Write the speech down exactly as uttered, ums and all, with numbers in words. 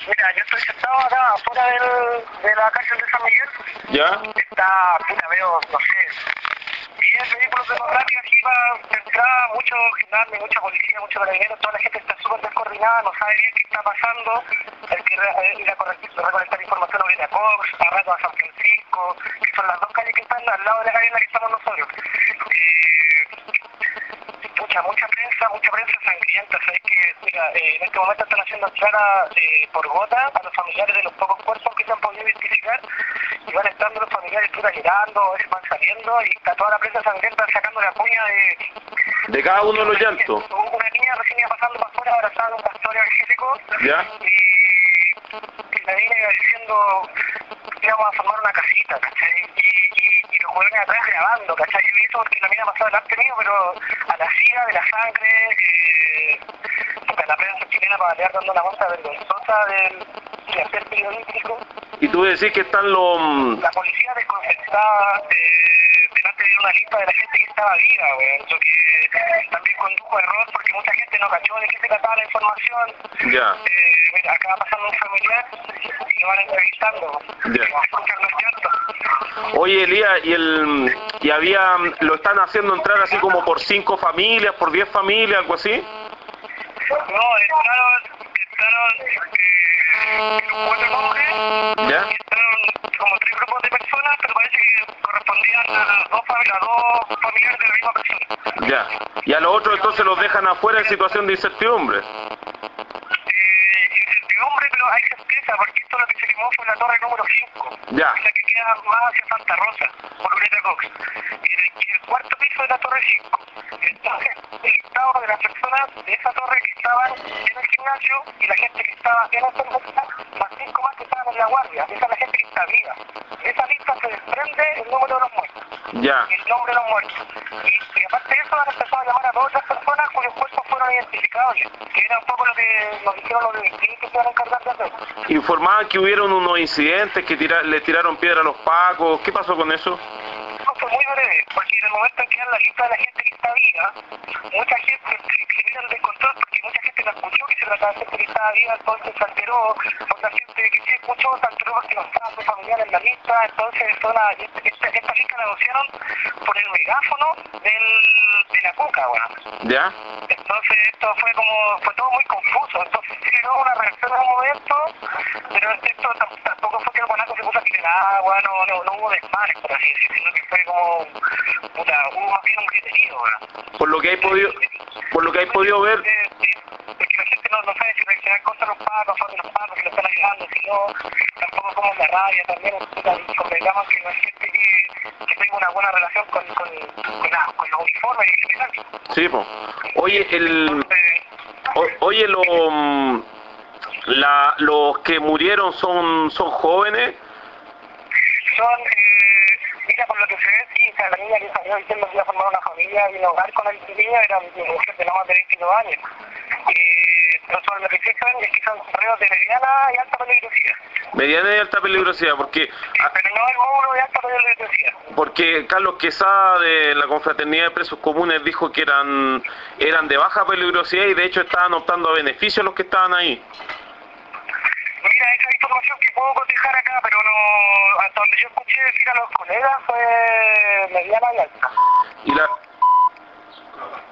Mira, yo estoy sentado acá afuera del, de la cárcel de San Miguel. ¿Ya? Está, puta, veo, no sé, diez vehículos democráticos aquí para entrar, mucho gendarme, mucha policía, mucho carabineros, toda la gente está súper descoordinada, no sabe bien qué está pasando. Hay que re- ir a corre- recolectar información sobre la Cox, a rato a San Francisco, que son las dos calles que están al lado de la calle en la que estamos nosotros. Eh, Mucha, mucha prensa, mucha prensa sangrienta, ¿sabes? Que, mira, eh, en este momento están haciendo entrada eh, por gota a los familiares de los pocos cuerpos que se han podido identificar y van entrando los familiares puta llorando, a veces van saliendo y está toda la prensa sangrienta sacando la puña de... De cada uno de los llantos. Una niña recién iba pasando para afuera abrazada a un pastor evangélico ¿Ya? y la niña iba diciendo que íbamos a formar una casita, ¿cachai? Y, y, y los jóvenes atrás grabando, ¿cachai? Yo vi eso porque la mina pasó delante mío, pero a la siga de la sangre, eh, porque la prensa chilena para balear dando una muestra vergonzosa del quehacer periodístico. Y tú decís que están los... La policía desconcertada eh, delante de una lista de la gente que estaba viva, weón, lo que también condujo a error porque mucha gente no cachó de qué se trataba la información. Ya. Eh, mira, acá va pasando un familiar y lo van entrevistando. Ya. Escuchan los llantos. Oye, Elías, y el... y había... lo están haciendo entrar así como por cinco familias, por diez familias, algo así. No, entraron, entraron eh, cuatro nombres, ¿Ya? entraron como tres grupos de personas, pero parece que correspondían a dos, fami- a dos familiares de la misma persona. Ya. Y a los otros entonces los dejan afuera en situación de incertidumbre. Eh, incertidumbre, pero hay certeza, porque esto lo que se quemó fue la torre número cinco, Ya. la que queda más hacia Santa Rosa, por Ureta Cox, y el, y el cuarto piso de la torre cinco. Entonces, el listado de las personas de esa torre que estaban en el gimnasio y la gente que estaba en la cerveza, más cinco más que estaban en la guardia, esa es la gente que está viva. De esa lista se desprende el número de los muertos. Ya. Y el nombre de los muertos. Y, y aparte de eso han empezado a llamar a todas las personas cuyos cuerpos fueron identificables, que era un poco lo que nos dijeron los delincuentes que se iban a encargar de hacer. Informaban que hubieron unos incidentes, que tira... le tiraron piedra a los pacos. ¿Qué pasó con eso? Eso fue muy breve, porque en el momento en que dan la lista de la gente que está viva, mucha gente se viene al descontrol porque mucha gente no escuchó que se trataba de gente que estaba viva, entonces se alteró, otra gente que sí escuchó se alteró porque no estaban sus familiares en la lista, entonces fue una, esta, esta lista la anunciaron por el megáfono del, de la cuca, weón. ¿Ya? Entonces esto fue como, fue todo muy confuso, entonces sí hubo una reacción en un momento, pero esto tam- tampoco fue que el guanaco se puso a tirar agua, no, no, no hubo desmanes, por así decirlo, sino que fue como, puta, hubo más bien un griterío, weón. Por lo que hay podido... por lo que hay podido ver... Eh, eh, Porque la gente no, no sabe si reaccionar contra los pagos, son de los pagos, que lo están ayudando, si no, tampoco como la rabia también, puta, y convengamos que no hay gente que, que tenga una buena relación con, con, con, la- con los uniformes en general. Sí, po. Oye, el... Entonces, o- oye, lo... mm, la... los que murieron son son jóvenes. son, eh, mira, por lo que se ve, sí, o sea, la niña que salió diciendo que iba a formar una familia y un hogar con el niño era mi mujer de no más de veintidós años. Eh, pero sobre lo que sí saben es que son reos de mediana y alta peligrosidad. Mediana y alta peligrosidad, porque... a- Pero no el módulo de alta peligrosidad. porque Carlos Quesada de la Confraternidad de Presos Comunes dijo que eran eran de baja peligrosidad y de hecho estaban optando a beneficio los que estaban ahí. Mira, esa información que puedo cotejar acá, pero no, hasta donde yo escuché decir a los colegas fue mediana y alta. Y la